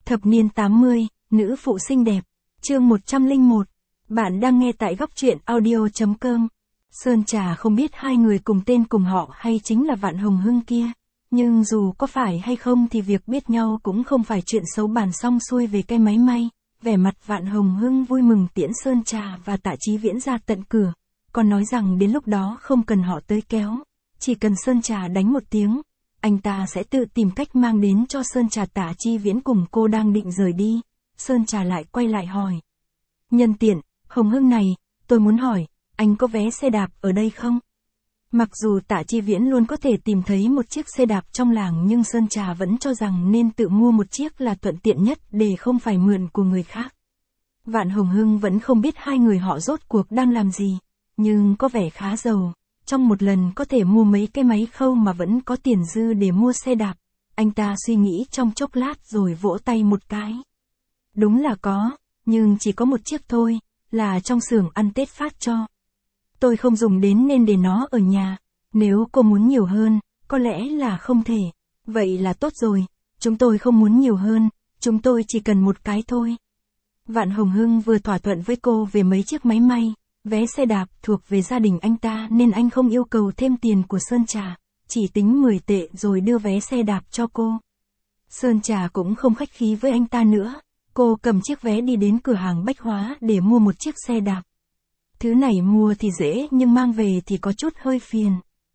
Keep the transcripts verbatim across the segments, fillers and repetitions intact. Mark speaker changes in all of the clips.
Speaker 1: Thập niên tám mươi, nữ phụ xinh đẹp. Chương một trăm lẻ một. Bạn đang nghe tại góc truyện audio chấm com. Sơn Trà không biết hai người cùng tên cùng họ hay chính là Vạn Hồng Hưng kia. Nhưng dù có phải hay không thì việc biết nhau cũng không phải chuyện xấu, bàn xong xuôi về cái máy may. Vẻ mặt Vạn Hồng Hưng vui mừng tiễn Sơn Trà và Tạ Chí Viễn ra tận cửa. Còn nói rằng đến lúc đó không cần họ tới kéo. Chỉ cần Sơn Trà đánh một tiếng, anh ta sẽ tự tìm cách mang đến cho Sơn Trà. Tạ Chí Viễn cùng cô đang định rời đi. Sơn Trà lại quay lại hỏi. Nhân tiện, Hồng Hưng này, tôi muốn hỏi, anh có vé xe đạp ở đây không? Mặc dù Tạ Chí Viễn luôn có thể tìm thấy một chiếc xe đạp trong làng, nhưng Sơn Trà vẫn cho rằng nên tự mua một chiếc là thuận tiện nhất để không phải mượn của người khác. Vạn Hồng Hưng vẫn không biết hai người họ rốt cuộc đang làm gì, nhưng có vẻ khá giàu. Trong một lần có thể mua mấy cái máy khâu mà vẫn có tiền dư để mua xe đạp. Anh ta suy nghĩ trong chốc lát rồi vỗ tay một cái. Đúng là có, nhưng chỉ có một chiếc thôi, là trong xưởng ăn Tết phát cho. Tôi không dùng đến nên để nó ở nhà. Nếu cô muốn nhiều hơn, có lẽ là không thể. Vậy là tốt rồi, chúng tôi không muốn nhiều hơn, chúng tôi chỉ cần một cái thôi. Vạn Hồng Hưng vừa thỏa thuận với cô về mấy chiếc máy may, vé xe đạp thuộc về gia đình anh ta nên anh không yêu cầu thêm tiền của Sơn Trà, chỉ tính mười tệ rồi đưa vé xe đạp cho cô. Sơn Trà cũng không khách khí với anh ta nữa, cô cầm chiếc vé đi đến cửa hàng bách hóa để mua một chiếc xe đạp. Thứ này mua thì dễ nhưng mang về thì có chút hơi phiền.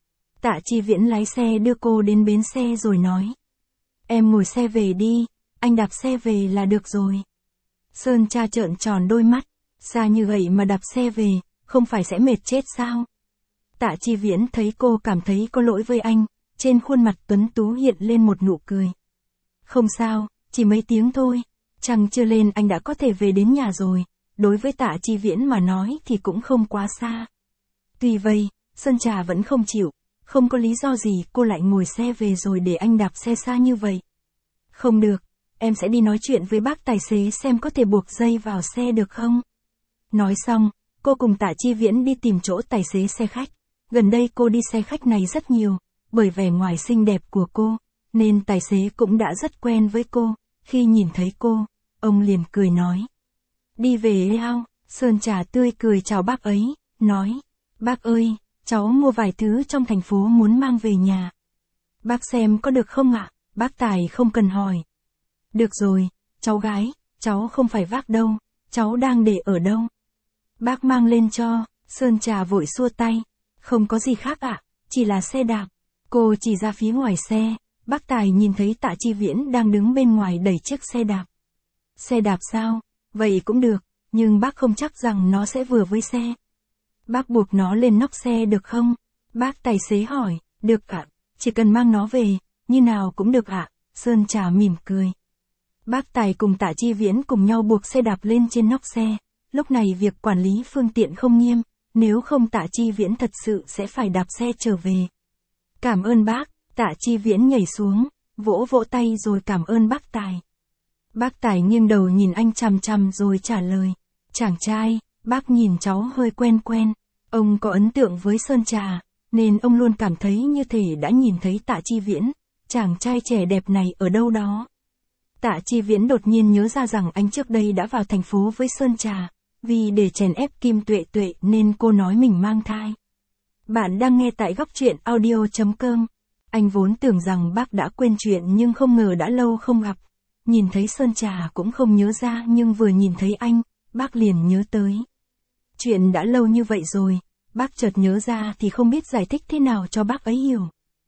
Speaker 1: Tạ Chí Viễn lái xe đưa cô đến bến xe rồi nói. Em ngồi xe về đi, anh đạp xe về là được rồi. Sơn Trà trợn tròn đôi mắt, xa như vậy mà đạp xe về, không phải sẽ mệt chết sao? Tạ Chí Viễn thấy cô cảm thấy có lỗi với anh, trên khuôn mặt tuấn tú hiện lên một nụ cười. Không sao, chỉ mấy tiếng thôi, trăng chưa lên anh đã có thể về đến nhà rồi. Đối với Tạ Chí Viễn mà nói thì cũng không quá xa. Tuy vậy, Sơn Trà vẫn không chịu, không có lý do gì cô lại ngồi xe về rồi để anh đạp xe xa như vậy. Không được, em sẽ đi nói chuyện với bác tài xế xem có thể buộc dây vào xe được không. Nói xong, cô cùng Tạ Chí Viễn đi tìm chỗ tài xế xe khách. Gần đây cô đi xe khách này rất nhiều, bởi vẻ ngoài xinh đẹp của cô, nên tài xế cũng đã rất quen với cô. Khi nhìn thấy cô, ông liền cười nói. Đi về ao, Sơn Trà tươi cười chào bác ấy, nói. Bác ơi, cháu mua vài thứ trong thành phố muốn mang về nhà. Bác xem có được không ạ? Bác Tài không cần hỏi. Được rồi, cháu gái, cháu không phải vác đâu, cháu đang để ở đâu? Bác mang lên cho. Sơn Trà vội xua tay. Không có gì khác ạ, chỉ là xe đạp. Cô chỉ ra phía ngoài xe, bác Tài nhìn thấy Tạ Chí Viễn đang đứng bên ngoài đẩy chiếc xe đạp. Xe đạp sao? Vậy cũng được, nhưng bác không chắc rằng nó sẽ vừa với xe. Bác buộc nó lên nóc xe được không? Bác tài xế hỏi. Được ạ, chỉ cần mang nó về, như nào cũng được ạ. Sơn Trà mỉm cười. Bác Tài cùng Tạ Chí Viễn cùng nhau buộc xe đạp lên trên nóc xe. Lúc này việc quản lý phương tiện không nghiêm, nếu không Tạ Chí Viễn thật sự sẽ phải đạp xe trở về. Cảm ơn bác. Tạ Chí Viễn nhảy xuống, vỗ vỗ tay rồi cảm ơn bác Tài. Bác Tài nghiêng đầu nhìn anh chằm chằm rồi trả lời. Chàng trai, bác nhìn cháu hơi quen quen. Ông có ấn tượng với Sơn Trà, nên ông luôn cảm thấy như thể đã nhìn thấy Tạ Chí Viễn, chàng trai trẻ đẹp này ở đâu đó. Tạ Chí Viễn đột nhiên nhớ ra rằng anh trước đây đã vào thành phố với Sơn Trà, vì để chèn ép Kim Tuệ Tuệ nên cô nói mình mang thai. Bạn đang nghe tại góc truyện audio chấm com. Anh vốn tưởng rằng bác đã quên chuyện nhưng không ngờ đã lâu không gặp. Nhìn thấy Sơn Trà cũng không nhớ ra, nhưng vừa nhìn thấy anh, bác liền nhớ tới. Chuyện đã lâu như vậy rồi, bác chợt nhớ ra thì không biết giải thích thế nào cho bác ấy hiểu.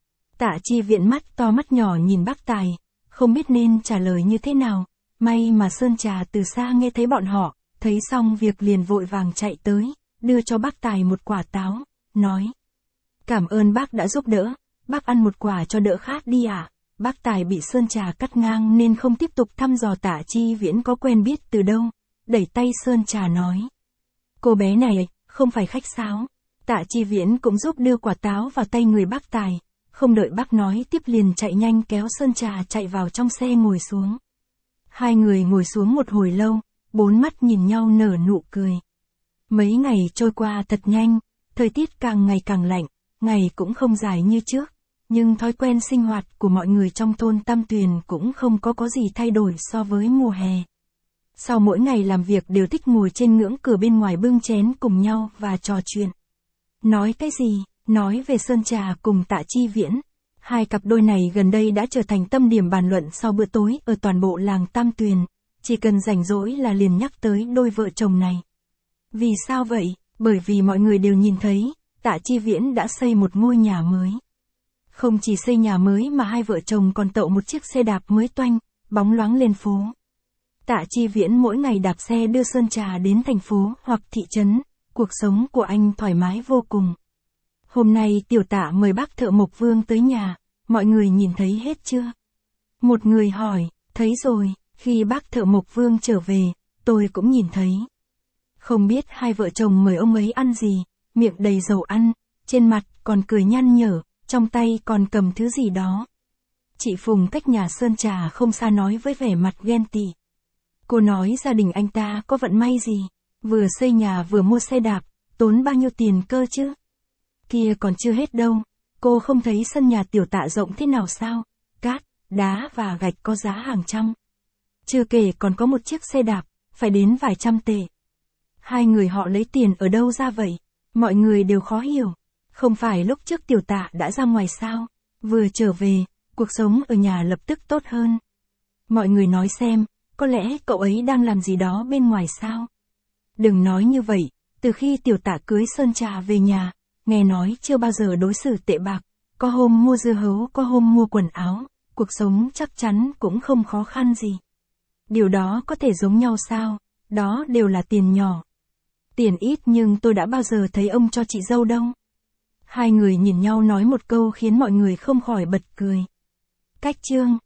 Speaker 1: Tạ Chí Viễn mắt to mắt nhỏ nhìn bác Tài, không biết nên trả lời như thế nào. May mà Sơn Trà từ xa nghe thấy bọn họ, thấy xong việc liền vội vàng chạy tới, đưa cho bác Tài một quả táo, nói. Cảm ơn bác đã giúp đỡ, bác ăn một quả cho đỡ khát đi ạ. À? Bác Tài bị Sơn Trà cắt ngang nên không tiếp tục thăm dò Tạ Chí Viễn có quen biết từ đâu, đẩy tay Sơn Trà nói. Cô bé này, không phải khách sáo. Tạ Chí Viễn cũng giúp đưa quả táo vào tay người bác Tài, không đợi bác nói tiếp liền chạy nhanh kéo Sơn Trà chạy vào trong xe ngồi xuống. Hai người ngồi xuống một hồi lâu, bốn mắt nhìn nhau nở nụ cười. Mấy ngày trôi qua thật nhanh, thời tiết càng ngày càng lạnh, ngày cũng không dài như trước. nhưng thói quen sinh hoạt của mọi người trong thôn Tam Tuyền cũng không có có gì thay đổi so với mùa hè. Sau mỗi ngày làm việc đều thích ngồi trên ngưỡng cửa bên ngoài bưng chén cùng nhau và trò chuyện. Nói cái gì? Nói về Sơn Trà cùng Tạ Chi Viễn. Hai cặp đôi này gần đây đã trở thành tâm điểm bàn luận sau bữa tối ở toàn bộ làng Tam Tuyền. Chỉ cần rảnh rỗi là liền nhắc tới đôi vợ chồng này. Vì sao vậy? Bởi vì mọi người đều nhìn thấy, Tạ Chi Viễn đã xây một ngôi nhà mới. Không chỉ xây nhà mới mà hai vợ chồng còn tậu một chiếc xe đạp mới toanh, bóng loáng lên phố. Tạ Chi Viễn mỗi ngày đạp xe đưa Sơn Trà đến thành phố hoặc thị trấn, cuộc sống của anh thoải mái vô cùng. Hôm nay tiểu Tạ mời bác thợ mộc Vương tới nhà, mọi người nhìn thấy hết chưa? Một người hỏi, thấy rồi, khi bác thợ mộc Vương trở về, tôi cũng nhìn thấy. Không biết hai vợ chồng mời ông ấy ăn gì, miệng đầy dầu ăn, trên mặt còn cười nhăn nhở, trong tay còn cầm thứ gì đó. Chị Phùng cách nhà Sơn Trà không xa nói với vẻ mặt ghen tị. Cô nói gia đình anh ta có vận may gì, vừa xây nhà vừa mua xe đạp, tốn bao nhiêu tiền cơ chứ? Kia còn chưa hết đâu, cô không thấy sân nhà tiểu Tạ rộng thế nào sao? Cát, đá và gạch có giá hàng trăm. Chưa kể còn có một chiếc xe đạp, phải đến vài trăm tệ. Hai người họ lấy tiền ở đâu ra vậy? Mọi người đều khó hiểu. Không phải lúc trước tiểu Tạ đã ra ngoài sao? Vừa trở về, cuộc sống ở nhà lập tức tốt hơn. Mọi người nói xem, có lẽ cậu ấy đang làm gì đó bên ngoài sao? Đừng nói như vậy, từ khi tiểu Tạ cưới Sơn Trà về nhà, nghe nói chưa bao giờ đối xử tệ bạc, có hôm mua dưa hấu có hôm mua quần áo, cuộc sống chắc chắn cũng không khó khăn gì. Điều đó có thể giống nhau sao? Đó đều là tiền nhỏ. Tiền ít nhưng tôi đã bao giờ thấy ông cho chị dâu đâu. Hai người nhìn nhau nói một câu khiến mọi người không khỏi bật cười. Cách chương